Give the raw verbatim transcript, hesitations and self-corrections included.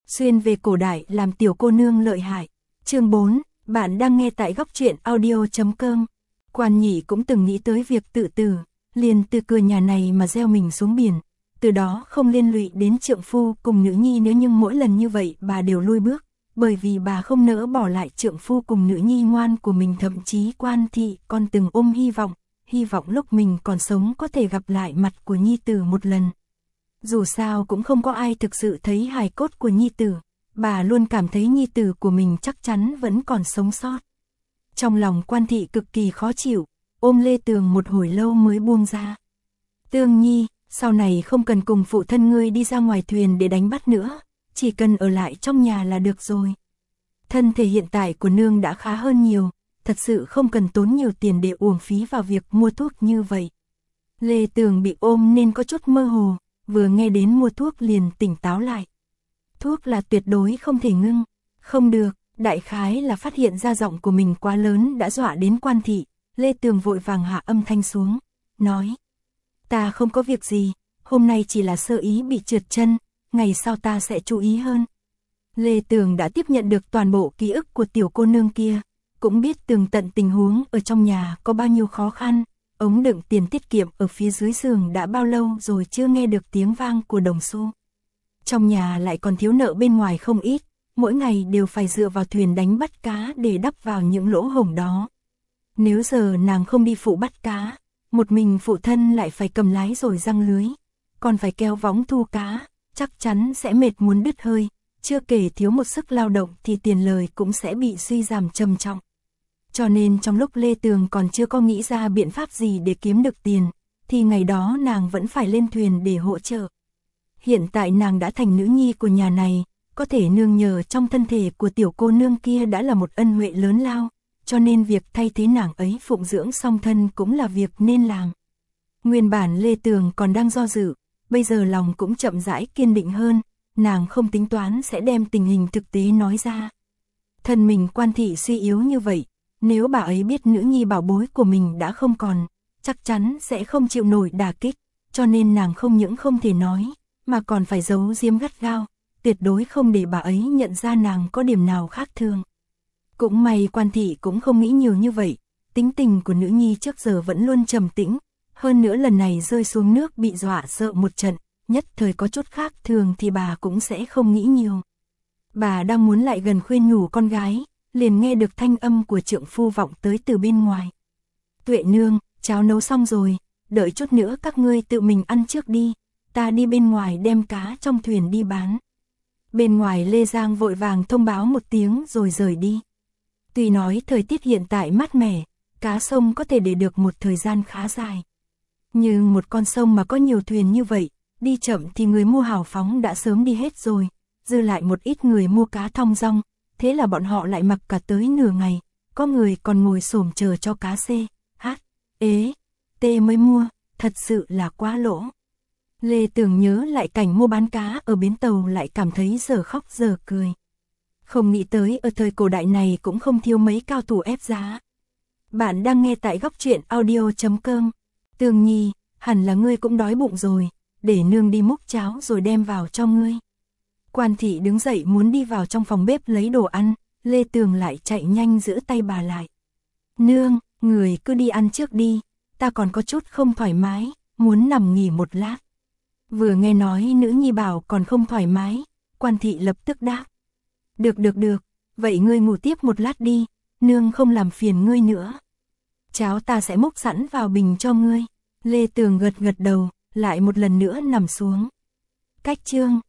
xuyên về cổ đại làm tiểu cô nương lợi hại. Chương bốn, bạn đang nghe tại góc truyện audio chấm com. Quan Nhị cũng từng nghĩ tới việc tự tử, liền từ cửa nhà này mà gieo mình xuống biển, từ đó không liên lụy đến trượng phu cùng nữ nhi. Nếu nhưng mỗi lần như vậy bà đều lui bước, bởi vì bà không nỡ bỏ lại trượng phu cùng nữ nhi ngoan của mình. Thậm chí Quan Thị còn từng ôm hy vọng, hy vọng lúc mình còn sống có thể gặp lại mặt của nhi tử một lần. Dù sao cũng không có ai thực sự thấy hài cốt của nhi tử, bà luôn cảm thấy nhi tử của mình chắc chắn vẫn còn sống sót. Trong lòng Quan Thị cực kỳ khó chịu, ôm Lê Tường một hồi lâu mới buông ra. Tường Nhi, sau này không cần cùng phụ thân ngươi đi ra ngoài thuyền để đánh bắt nữa, chỉ cần ở lại trong nhà là được rồi. Thân thể hiện tại của nương đã khá hơn nhiều, thật sự không cần tốn nhiều tiền để uổng phí vào việc mua thuốc như vậy. Lê Tường bị ôm nên có chút mơ hồ, vừa nghe đến mua thuốc liền tỉnh táo lại. Thuốc là tuyệt đối không thể ngưng, không được, đại khái là phát hiện ra giọng của mình quá lớn đã dọa đến Quan Thị. Lê Tường vội vàng hạ âm thanh xuống, nói: ta không có việc gì, hôm nay chỉ là sơ ý bị trượt chân, ngày sau ta sẽ chú ý hơn. Lê Tường đã tiếp nhận được toàn bộ ký ức của tiểu cô nương kia, cũng biết tường tận tình huống ở trong nhà có bao nhiêu khó khăn. Ống đựng tiền tiết kiệm ở phía dưới giường đã bao lâu rồi chưa nghe được tiếng vang của đồng xu. Trong nhà lại còn thiếu nợ bên ngoài không ít, mỗi ngày đều phải dựa vào thuyền đánh bắt cá để đắp vào những lỗ hổng đó. Nếu giờ nàng không đi phụ bắt cá, một mình phụ thân lại phải cầm lái rồi giăng lưới, còn phải kéo võng thu cá, chắc chắn sẽ mệt muốn đứt hơi. Chưa kể thiếu một sức lao động thì tiền lời cũng sẽ bị suy giảm trầm trọng. Cho nên trong lúc Lê Tường còn chưa có nghĩ ra biện pháp gì để kiếm được tiền, thì ngày đó nàng vẫn phải lên thuyền để hỗ trợ. Hiện tại nàng đã thành nữ nhi của nhà này, có thể nương nhờ trong thân thể của tiểu cô nương kia đã là một ân huệ lớn lao, cho nên việc thay thế nàng ấy phụng dưỡng song thân cũng là việc nên làm. Nguyên bản Lê Tường còn đang do dự, bây giờ lòng cũng chậm rãi kiên định hơn, nàng không tính toán sẽ đem tình hình thực tế nói ra. Thân mình Quan Thị suy yếu như vậy, nếu bà ấy biết nữ nhi bảo bối của mình đã không còn, chắc chắn sẽ không chịu nổi đả kích, cho nên nàng không những không thể nói, mà còn phải giấu giếm gắt gao, tuyệt đối không để bà ấy nhận ra nàng có điểm nào khác thường. Cũng may Quan Thị cũng không nghĩ nhiều như vậy, tính tình của nữ nhi trước giờ vẫn luôn trầm tĩnh, hơn nữa lần này rơi xuống nước bị dọa sợ một trận, nhất thời có chút khác thường thì bà cũng sẽ không nghĩ nhiều. Bà đang muốn lại gần khuyên nhủ con gái, liền nghe được thanh âm của trượng phu vọng tới từ bên ngoài. Tuệ nương, cháo nấu xong rồi, đợi chút nữa các ngươi tự mình ăn trước đi, ta đi bên ngoài đem cá trong thuyền đi bán. Bên ngoài Lê Giang vội vàng thông báo một tiếng rồi rời đi. Tuy nói thời tiết hiện tại mát mẻ, cá sông có thể để được một thời gian khá dài. Nhưng một con sông mà có nhiều thuyền như vậy, đi chậm thì người mua hào phóng đã sớm đi hết rồi, dư lại một ít người mua cá thong dong, thế là bọn họ lại mặc cả tới nửa ngày, có người còn ngồi xổm chờ cho cá C, H, ế, T mới mua, thật sự là quá lỗ. Lê Tường nhớ lại cảnh mua bán cá ở bến tàu lại cảm thấy giờ khóc giờ cười. Không nghĩ tới ở thời cổ đại này cũng không thiếu mấy cao thủ ép giá. Bạn đang nghe tại góc truyện audio chấm com. Tường Nhi, hẳn là ngươi cũng đói bụng rồi, để nương đi múc cháo rồi đem vào cho ngươi. Quan Thị đứng dậy muốn đi vào trong phòng bếp lấy đồ ăn, Lê Tường lại chạy nhanh giữ tay bà lại. Nương, người cứ đi ăn trước đi, ta còn có chút không thoải mái, muốn nằm nghỉ một lát. Vừa nghe nói nữ nhi bảo còn không thoải mái, Quan Thị lập tức đáp. Được được được, vậy ngươi ngủ tiếp một lát đi, nương không làm phiền ngươi nữa. Cháo ta sẽ múc sẵn vào bình cho ngươi. Lê Tường gật gật đầu, lại một lần nữa nằm xuống. Cách chương